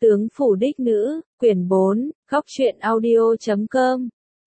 Tướng phủ đích nữ, quyển 4, góc truyện audio.com.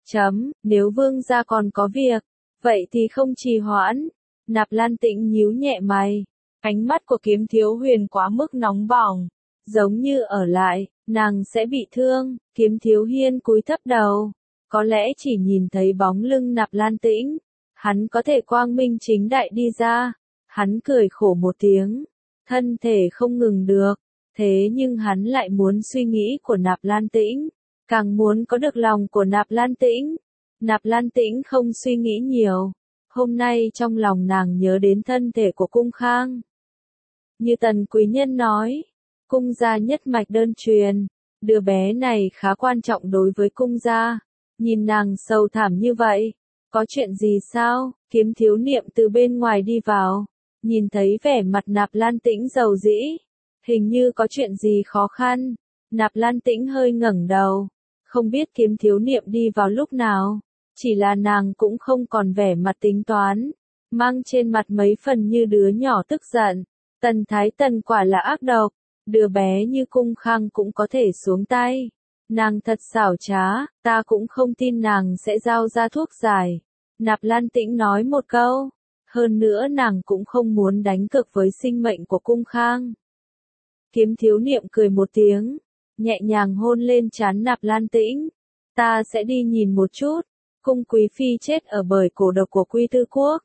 Nếu vương gia còn có việc, vậy thì không trì hoãn. Nạp Lan Tĩnh nhíu nhẹ mày. Ánh mắt của Kiếm Thiếu Huyền quá mức nóng bỏng. Giống như ở lại, nàng sẽ bị thương. Kiếm Thiếu Hiên cúi thấp đầu. Có lẽ chỉ nhìn thấy bóng lưng Nạp Lan Tĩnh, hắn có thể quang minh chính đại đi ra. Hắn cười khổ một tiếng. Thân thể không ngừng được. Thế nhưng hắn lại muốn suy nghĩ của Nạp Lan Tĩnh, càng muốn có được lòng của Nạp Lan Tĩnh. Nạp Lan Tĩnh không suy nghĩ nhiều. Hôm nay trong lòng nàng nhớ đến thân thể của Cung Khang. Như Tần quý nhân nói, Cung gia nhất mạch đơn truyền, đứa bé này khá quan trọng đối với Cung gia. Nhìn nàng sầu thảm như vậy, có chuyện gì sao? Kiếm Thiếu Niệm từ bên ngoài đi vào, nhìn thấy vẻ mặt Nạp Lan Tĩnh rầu rĩ. Hình như có chuyện gì khó khăn. Nạp Lan Tĩnh hơi ngẩng đầu. Không biết Kiếm Thiếu Niệm đi vào lúc nào. Chỉ là nàng cũng không còn vẻ mặt tính toán. Mang trên mặt mấy phần như đứa nhỏ tức giận. Tần Thái Tần quả là ác độc. Đứa bé như Cung Khang cũng có thể xuống tay. Nàng thật xảo trá. Ta cũng không tin nàng sẽ giao ra thuốc giải. Nạp Lan Tĩnh nói một câu. Hơn nữa nàng cũng không muốn đánh cược với sinh mệnh của Cung Khang. Kiếm Thiếu Niệm cười một tiếng, nhẹ nhàng hôn lên trán Nạp Lan Tĩnh. Ta sẽ đi nhìn một chút. Cung quý phi chết ở bởi cổ độc của Quy Tư Quốc.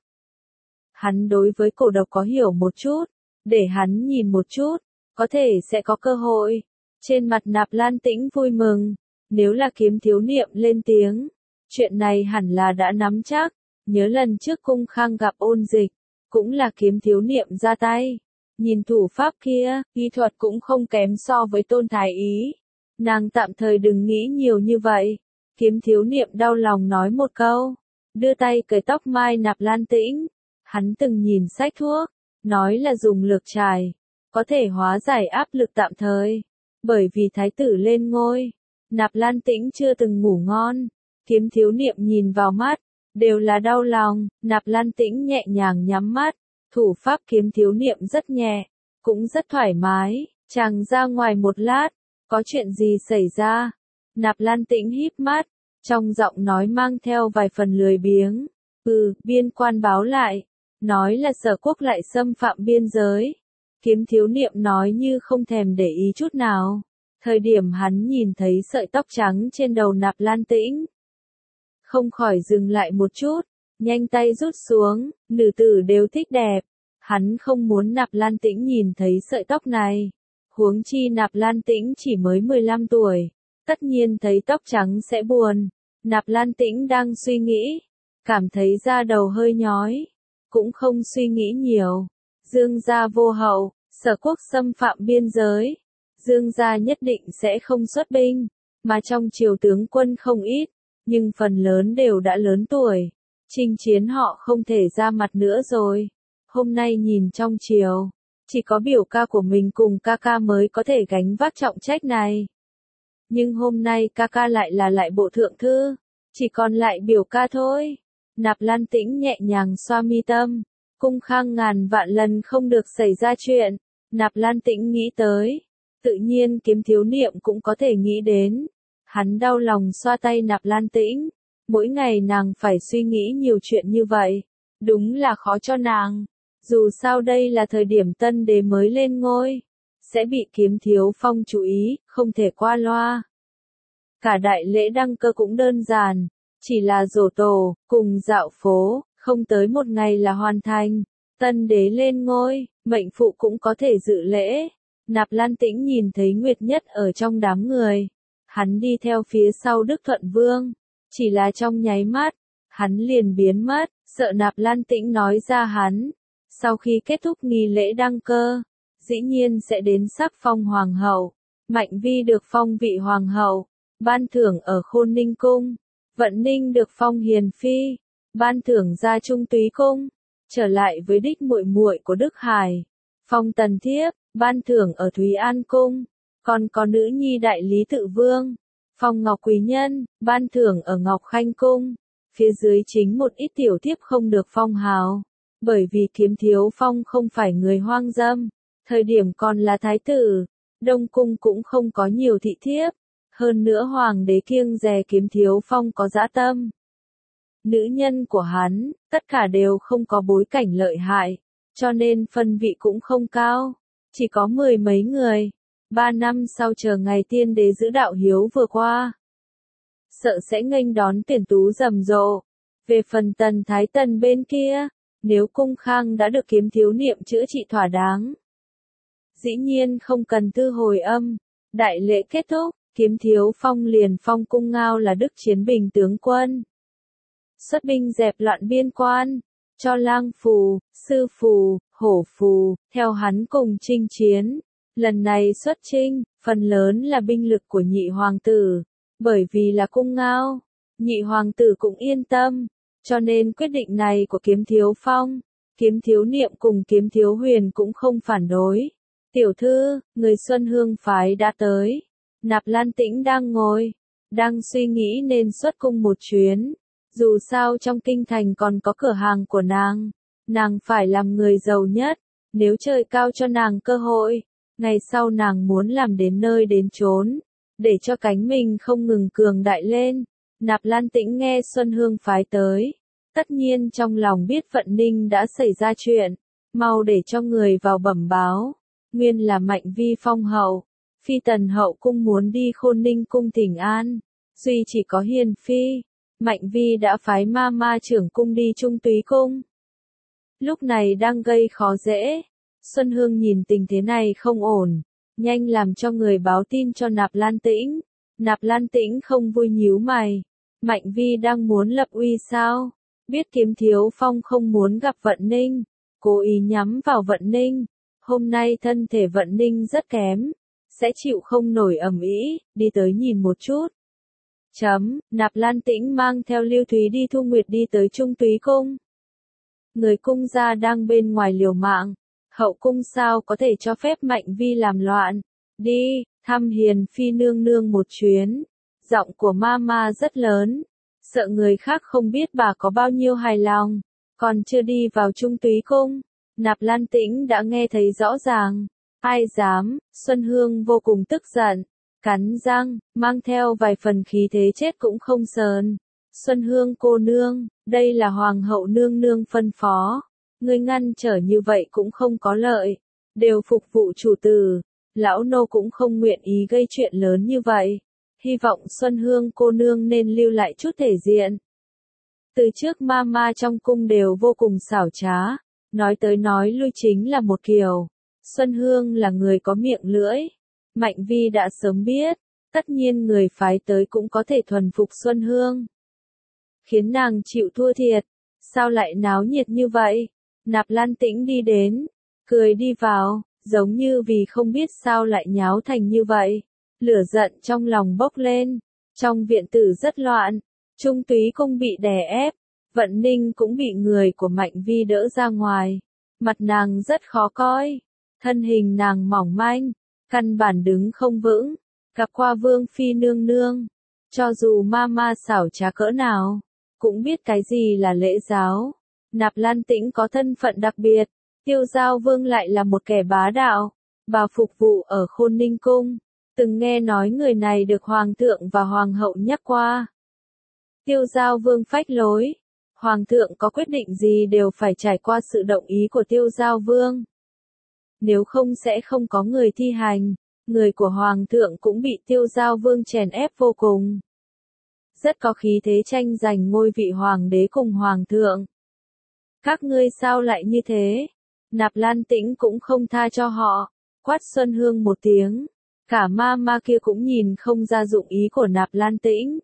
Hắn đối với cổ độc có hiểu một chút, để hắn nhìn một chút, có thể sẽ có cơ hội. Trên mặt Nạp Lan Tĩnh vui mừng. Nếu là Kiếm Thiếu Niệm lên tiếng, chuyện này hẳn là đã nắm chắc. Nhớ lần trước Cung Khang gặp Ôn Dịch, cũng là Kiếm Thiếu Niệm ra tay. Nhìn thủ pháp kia, y thuật cũng không kém so với Tôn Thái Ý. Nàng tạm thời đừng nghĩ nhiều như vậy. Kiếm Thiếu Niệm đau lòng nói một câu. Đưa tay cởi tóc mai Nạp Lan Tĩnh. Hắn từng nhìn sách thuốc. Nói là dùng lược trài. Có thể hóa giải áp lực tạm thời. Bởi vì thái tử lên ngôi. Nạp Lan Tĩnh chưa từng ngủ ngon. Kiếm Thiếu Niệm nhìn vào mắt. Đều là đau lòng. Nạp Lan Tĩnh nhẹ nhàng nhắm mắt. Thủ pháp Kiếm Thiếu Niệm rất nhẹ, cũng rất thoải mái. Chàng ra ngoài một lát, có chuyện gì xảy ra? Nạp Lan Tĩnh híp mắt, trong giọng nói mang theo vài phần lười biếng. Biên quan báo lại, nói là Sở Quốc lại xâm phạm biên giới. Kiếm Thiếu Niệm nói như không thèm để ý chút nào. Thời điểm hắn nhìn thấy sợi tóc trắng trên đầu Nạp Lan Tĩnh, không khỏi dừng lại một chút. Nhanh tay rút xuống, nữ tử đều thích đẹp. Hắn không muốn Nạp Lan Tĩnh nhìn thấy sợi tóc này. Huống chi Nạp Lan Tĩnh chỉ mới 15 tuổi. Tất nhiên thấy tóc trắng sẽ buồn. Nạp Lan Tĩnh đang suy nghĩ. Cảm thấy da đầu hơi nhói. Cũng không suy nghĩ nhiều. Dương gia vô hậu, Sở Quốc xâm phạm biên giới. Dương gia nhất định sẽ không xuất binh. Mà trong triều tướng quân không ít. Nhưng phần lớn đều đã lớn tuổi. Chinh chiến họ không thể ra mặt nữa rồi. Hôm nay nhìn trong triều, chỉ có biểu ca của mình cùng ca ca mới có thể gánh vác trọng trách này. Nhưng hôm nay ca ca lại bộ thượng thư, chỉ còn lại biểu ca thôi. Nạp Lan Tĩnh nhẹ nhàng xoa mi tâm. Cung Khang ngàn vạn lần không được xảy ra chuyện. Nạp Lan Tĩnh nghĩ tới. Tự nhiên Kiếm Thiếu Niệm cũng có thể nghĩ đến. Hắn đau lòng xoa tay Nạp Lan Tĩnh. Mỗi ngày nàng phải suy nghĩ nhiều chuyện như vậy. Đúng là khó cho nàng. Dù sao đây là thời điểm tân đế mới lên ngôi. Sẽ bị Kiếm Thiếu Phong chú ý, không thể qua loa. Cả đại lễ đăng cơ cũng đơn giản. Chỉ là giổ tổ, cùng dạo phố, không tới một ngày là hoàn thành. Tân đế lên ngôi, mệnh phụ cũng có thể dự lễ. Nạp Lan Tĩnh nhìn thấy Nguyệt Nhất ở trong đám người. Hắn đi theo phía sau Đức Thuận Vương. Chỉ là trong nháy mắt, hắn liền biến mất, sợ Nạp Lan Tĩnh nói ra hắn. Sau khi kết thúc nghi lễ đăng cơ, dĩ nhiên sẽ đến sắc phong hoàng hậu. Mạnh Vi được phong vị hoàng hậu, ban thưởng ở Khôn Ninh Cung. Vận Ninh được phong hiền phi, ban thưởng ra Trung Túy Cung. Trở lại với đích muội muội của Đức Hải, phong tần thiếp, ban thưởng ở Thúy An Cung. Còn có nữ nhi đại lý tự vương, phong Ngọc Quý Nhân, ban thưởng ở Ngọc Khanh Cung. Phía dưới chính một ít tiểu thiếp không được phong hào. Bởi vì Kiếm Thiếu Phong không phải người hoang dâm. Thời điểm còn là thái tử, Đông cung cũng không có nhiều thị thiếp, hơn nữa hoàng đế kiêng dè Kiếm Thiếu Phong có dã tâm. Nữ nhân của hắn, tất cả đều không có bối cảnh lợi hại, cho nên phân vị cũng không cao, chỉ có 10 mấy người. 3 năm sau chờ ngày tiên đế giữ đạo hiếu vừa qua, sợ sẽ nghênh đón tuyển tú rầm rộ. Về phần Tần Thái Tần bên kia, nếu cung khang đã được Kiếm Thiếu Niệm chữa trị thỏa đáng, dĩ nhiên không cần tư hồi âm. Đại lễ kết thúc, Kiếm Thiếu Phong liền phong Cung Ngao là Đức Chiến Bình tướng quân, xuất binh dẹp loạn biên quan, cho Lang Phù, Sư Phù, Hổ Phù, theo hắn cùng chinh chiến. Lần này xuất chinh, phần lớn là binh lực của nhị hoàng tử, bởi vì là Cung Ngao, nhị hoàng tử cũng yên tâm, cho nên quyết định này của Kiếm Thiếu Phong, Kiếm Thiếu Niệm cùng Kiếm Thiếu Huyền cũng không phản đối. Tiểu thư, người Xuân Hương phái đã tới. Nạp Lan Tĩnh đang ngồi, đang suy nghĩ nên xuất cung một chuyến. Dù sao trong kinh thành còn có cửa hàng của nàng phải làm người giàu nhất, nếu trời cao cho nàng cơ hội, ngày sau nàng muốn làm đến nơi đến chốn, để cho cánh mình không ngừng cường đại lên. Nạp Lan Tĩnh nghe Xuân Hương phái tới, tất nhiên trong lòng biết Vận Ninh đã xảy ra chuyện, mau để cho người vào bẩm báo. Nguyên là Mạnh Vi phong hậu, Phi Tần hậu cung muốn đi Khôn Ninh cung thỉnh an, duy chỉ có Hiền Phi, Mạnh Vi đã phái ma trưởng cung đi Trung Túy cung. Lúc này đang gây khó dễ, Xuân Hương nhìn tình thế này không ổn, nhanh làm cho người báo tin cho Nạp Lan Tĩnh. Nạp Lan Tĩnh không vui nhíu mày, Mạnh Vi đang muốn lập uy sao? Biết Kiếm Thiếu Phong không muốn gặp Vận Ninh, cố ý nhắm vào Vận Ninh. Hôm nay thân thể Vận Ninh rất kém, sẽ chịu không nổi ầm ĩ, đi tới nhìn một chút. Nạp Lan Tĩnh mang theo Lưu Thúy đi Thu Nguyệt đi tới Trung Túy cung. Người cung gia đang bên ngoài liều mạng, hậu cung sao có thể cho phép Mạnh Vi làm loạn. Đi, thăm Hiền Phi nương nương một chuyến. Giọng của ma rất lớn, sợ người khác không biết bà có bao nhiêu hài lòng. Còn chưa đi vào Trung Túy cung, Nạp Lan Tĩnh đã nghe thấy rõ ràng. Ai dám? Xuân Hương vô cùng tức giận, cắn răng, mang theo vài phần khí thế chết cũng không sờn. Xuân Hương cô nương, đây là hoàng hậu nương nương phân phó, ngươi ngăn trở như vậy cũng không có lợi, đều phục vụ chủ tử, lão nô cũng không nguyện ý gây chuyện lớn như vậy. Hy vọng Xuân Hương cô nương nên lưu lại chút thể diện. Từ trước ma trong cung đều vô cùng xảo trá, nói tới nói lui chính là một kiểu. Xuân Hương là người có miệng lưỡi, Mạnh Vi đã sớm biết, tất nhiên người phái tới cũng có thể thuần phục Xuân Hương, khiến nàng chịu thua thiệt. Sao lại náo nhiệt như vậy? Nạp Lan Tĩnh đi đến, cười đi vào, giống như vì không biết sao lại nháo thành như vậy. Lửa giận trong lòng bốc lên, trong viện tử rất loạn, Trung Túy cung bị đè ép, Vận Ninh cũng bị người của Mạnh Vi đỡ ra ngoài, mặt nàng rất khó coi, thân hình nàng mỏng manh, căn bản đứng không vững, gặp qua Vương Phi nương nương, cho dù ma xảo trá cỡ nào, cũng biết cái gì là lễ giáo. Nạp Lan Tĩnh có thân phận đặc biệt, Tiêu Giao Vương lại là một kẻ bá đạo, bà phục vụ ở Khôn Ninh cung. Từng nghe nói người này được Hoàng thượng và Hoàng hậu nhắc qua. Tiêu Giao Vương phách lối, Hoàng thượng có quyết định gì đều phải trải qua sự đồng ý của Tiêu Giao Vương. Nếu không sẽ không có người thi hành, người của Hoàng thượng cũng bị Tiêu Giao Vương chèn ép vô cùng. Rất có khí thế tranh giành ngôi vị Hoàng đế cùng Hoàng thượng. Các ngươi sao lại như thế? Nạp Lan Tĩnh cũng không tha cho họ, quát Xuân Hương một tiếng. Cả ma kia cũng nhìn không ra dụng ý của Nạp Lan Tĩnh.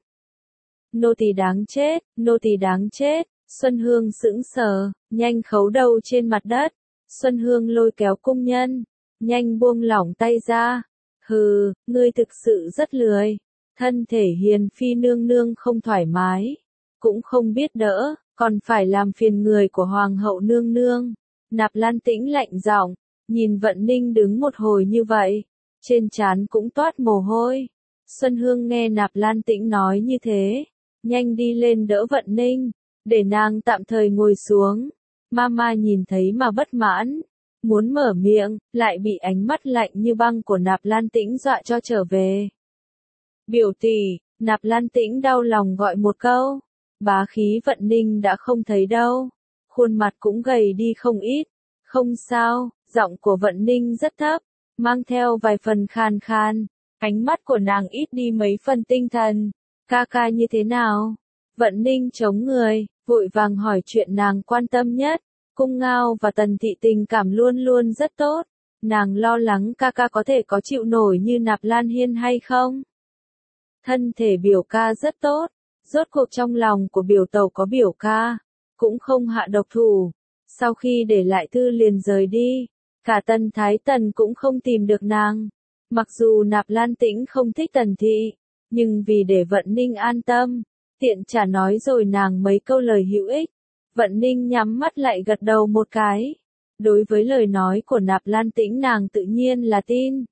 Nô tỳ đáng chết, nô tỳ đáng chết. Xuân Hương sững sờ, nhanh khấu đầu trên mặt đất. Xuân Hương lôi kéo cung nhân, nhanh buông lỏng tay ra. Hừ, ngươi thực sự rất lười. Thân thể Hiền Phi nương nương không thoải mái, cũng không biết đỡ, còn phải làm phiền người của Hoàng hậu nương nương. Nạp Lan Tĩnh lạnh giọng, nhìn Vận Ninh đứng một hồi như vậy, trên trán cũng toát mồ hôi. Xuân Hương nghe Nạp Lan Tĩnh nói như thế, nhanh đi lên đỡ Vận Ninh, để nàng tạm thời ngồi xuống. Ma nhìn thấy mà bất mãn, muốn mở miệng, lại bị ánh mắt lạnh như băng của Nạp Lan Tĩnh dọa cho trở về. Biểu tỷ, Nạp Lan Tĩnh đau lòng gọi một câu. Bá khí Vận Ninh đã không thấy đâu. Khuôn mặt cũng gầy đi không ít. Không sao, giọng của Vận Ninh rất thấp, mang theo vài phần khàn khàn. Ánh mắt của nàng ít đi mấy phần tinh thần. Ca ca như thế nào? Vận Ninh chống người, vội vàng hỏi chuyện nàng quan tâm nhất. Cung Ngao và Tần Thị tình cảm luôn luôn rất tốt. Nàng lo lắng ca ca có thể có chịu nổi như Nạp Lan Hiên hay không? Thân thể biểu ca rất tốt. Rốt cuộc trong lòng của biểu tẩu có biểu ca. Cũng không hạ độc thủ. Sau khi để lại thư liền rời đi. Cả Tần Thái Tần cũng không tìm được nàng. Mặc dù Nạp Lan Tĩnh không thích Tần Thị. Nhưng vì để Vận Ninh an tâm. Tiện trả nói rồi nàng mấy câu lời hữu ích. Vận Ninh nhắm mắt lại gật đầu một cái. Đối với lời nói của Nạp Lan Tĩnh nàng tự nhiên là tin.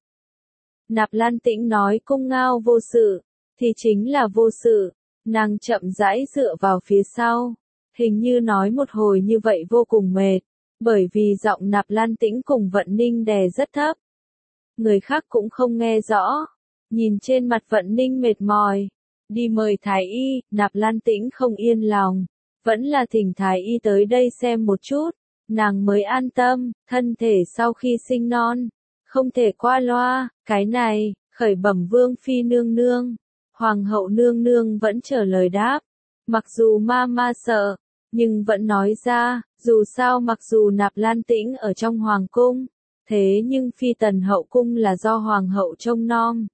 Nạp Lan Tĩnh nói Cung Ngao vô sự, thì chính là vô sự. Nàng chậm rãi dựa vào phía sau. Hình như nói một hồi như vậy vô cùng mệt. Bởi vì giọng Nạp Lan Tĩnh cùng Vận Ninh đè rất thấp. Người khác cũng không nghe rõ. Nhìn trên mặt Vận Ninh mệt mỏi. Đi mời Thái Y, Nạp Lan Tĩnh không yên lòng. Vẫn là thỉnh Thái Y tới đây xem một chút. Nàng mới an tâm, thân thể sau khi sinh non. Không thể qua loa, cái này, khởi bẩm Vương Phi nương nương. Hoàng hậu nương nương vẫn chờ lời đáp. Mặc dù ma sợ, nhưng vẫn nói ra, dù sao mặc dù Nạp Lan Tĩnh ở trong hoàng cung. Thế nhưng Phi Tần hậu cung là do hoàng hậu trông nom.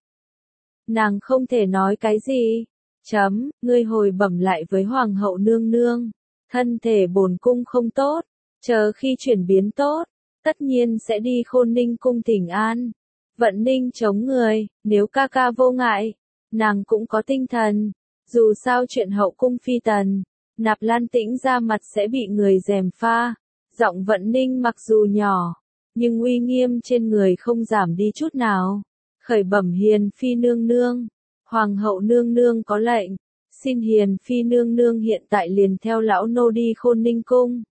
Nàng không thể nói cái gì. Ngươi hồi bẩm lại với hoàng hậu nương nương. Thân thể bổn cung không tốt. Chờ khi chuyển biến tốt, tất nhiên sẽ đi Khôn Ninh cung thỉnh an. Vận Ninh chống người, nếu ca ca vô ngại, nàng cũng có tinh thần. Dù sao chuyện hậu cung Phi Tần, Nạp Lan Tĩnh ra mặt sẽ bị người gièm pha. Giọng Vận Ninh mặc dù nhỏ, nhưng uy nghiêm trên người không giảm đi chút nào. Khởi bẩm Hiền Phi nương nương, Hoàng hậu nương nương có lệnh, xin Hiền Phi nương nương hiện tại liền theo lão nô đi Khôn Ninh cung.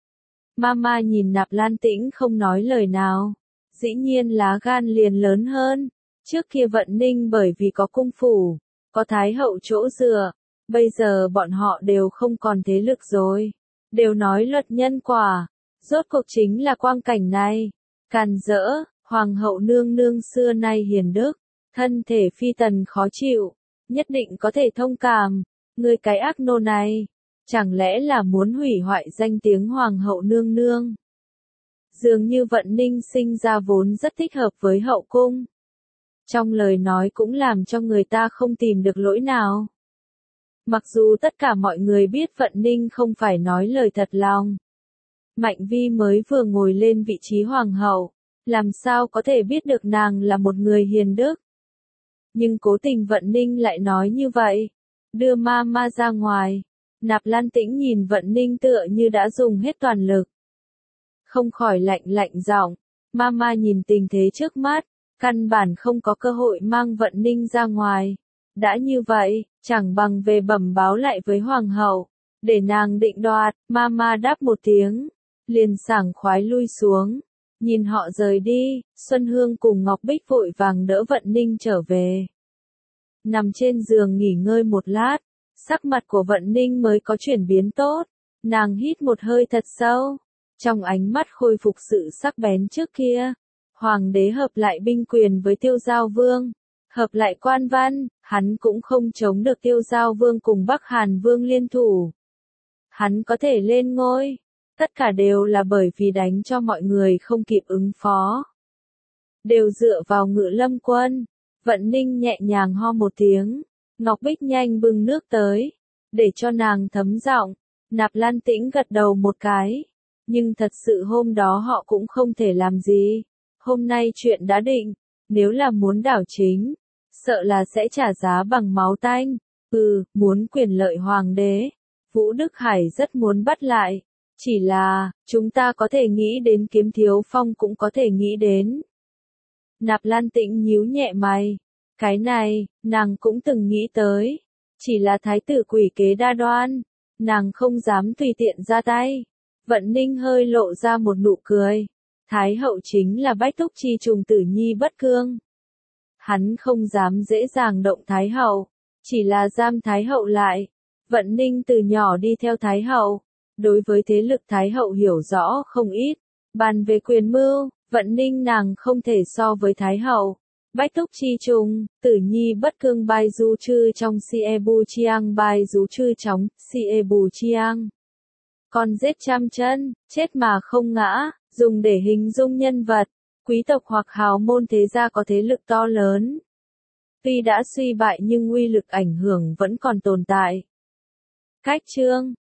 Mama nhìn Nạp Lan Tĩnh không nói lời nào. Dĩ nhiên lá gan liền lớn hơn. Trước kia Vận Ninh bởi vì có cung phủ, có thái hậu chỗ dựa. Bây giờ bọn họ đều không còn thế lực rồi. Đều nói luật nhân quả. Rốt cuộc chính là quang cảnh này. Càn rỡ, hoàng hậu nương nương xưa nay hiền đức. Thân thể Phi Tần khó chịu. Nhất định có thể thông cảm. Ngươi cái ác nô này. Chẳng lẽ là muốn hủy hoại danh tiếng hoàng hậu nương nương? Dường như Vận Ninh sinh ra vốn rất thích hợp với hậu cung. Trong lời nói cũng làm cho người ta không tìm được lỗi nào. Mặc dù tất cả mọi người biết Vận Ninh không phải nói lời thật lòng. Mạnh Vi mới vừa ngồi lên vị trí hoàng hậu, làm sao có thể biết được nàng là một người hiền đức. Nhưng cố tình Vận Ninh lại nói như vậy, đưa ma ra ngoài. Nạp Lan Tĩnh nhìn Vận Ninh tựa như đã dùng hết toàn lực. Không khỏi lạnh giọng, Mama nhìn tình thế trước mắt, căn bản không có cơ hội mang Vận Ninh ra ngoài. Đã như vậy, chẳng bằng về bẩm báo lại với hoàng hậu, để nàng định đoạt. Mama đáp một tiếng, liền sảng khoái lui xuống. Nhìn họ rời đi, Xuân Hương cùng Ngọc Bích vội vàng đỡ Vận Ninh trở về. Nằm trên giường nghỉ ngơi một lát, sắc mặt của Vận Ninh mới có chuyển biến tốt. Nàng hít một hơi thật sâu. Trong ánh mắt khôi phục sự sắc bén trước kia. Hoàng đế hợp lại binh quyền với Tiêu Giao Vương. Hợp lại quan văn, hắn cũng không chống được Tiêu Giao Vương cùng Bắc Hàn Vương liên thủ. Hắn có thể lên ngôi. Tất cả đều là bởi vì đánh cho mọi người không kịp ứng phó. Đều dựa vào Ngự Lâm quân. Vận Ninh nhẹ nhàng ho một tiếng. Ngọc Bích nhanh bưng nước tới. Để cho nàng thấm giọng. Nạp Lan Tĩnh gật đầu một cái. Nhưng thật sự hôm đó họ cũng không thể làm gì. Hôm nay chuyện đã định. Nếu là muốn đảo chính, sợ là sẽ trả giá bằng máu tanh. Muốn quyền lợi hoàng đế. Vũ Đức Hải rất muốn bắt lại. Chỉ là, chúng ta có thể nghĩ đến Kiếm Thiếu Phong cũng có thể nghĩ đến. Nạp Lan Tĩnh nhíu nhẹ mày. Cái này, nàng cũng từng nghĩ tới. Chỉ là thái tử quỷ kế đa đoan. Nàng không dám tùy tiện ra tay. Vận Ninh hơi lộ ra một nụ cười. Thái hậu chính là Bách Túc Chi trùng Tử Nhi Bất Cương. Hắn không dám dễ dàng động Thái hậu, chỉ là giam Thái hậu lại. Vận Ninh từ nhỏ đi theo Thái hậu, đối với thế lực Thái hậu hiểu rõ không ít. Bàn về quyền mưu, Vận Ninh nàng không thể so với Thái hậu. Bách Túc Chi trùng, Tử Nhi Bất Cương Bai Du Chư trong Siebu Chiang Bai Du Chư trong Siebu Chiang. Con giết trăm chân, chết mà không ngã, dùng để hình dung nhân vật, quý tộc hoặc hào môn thế gia có thế lực to lớn. Tuy đã suy bại nhưng uy lực ảnh hưởng vẫn còn tồn tại. Cách chương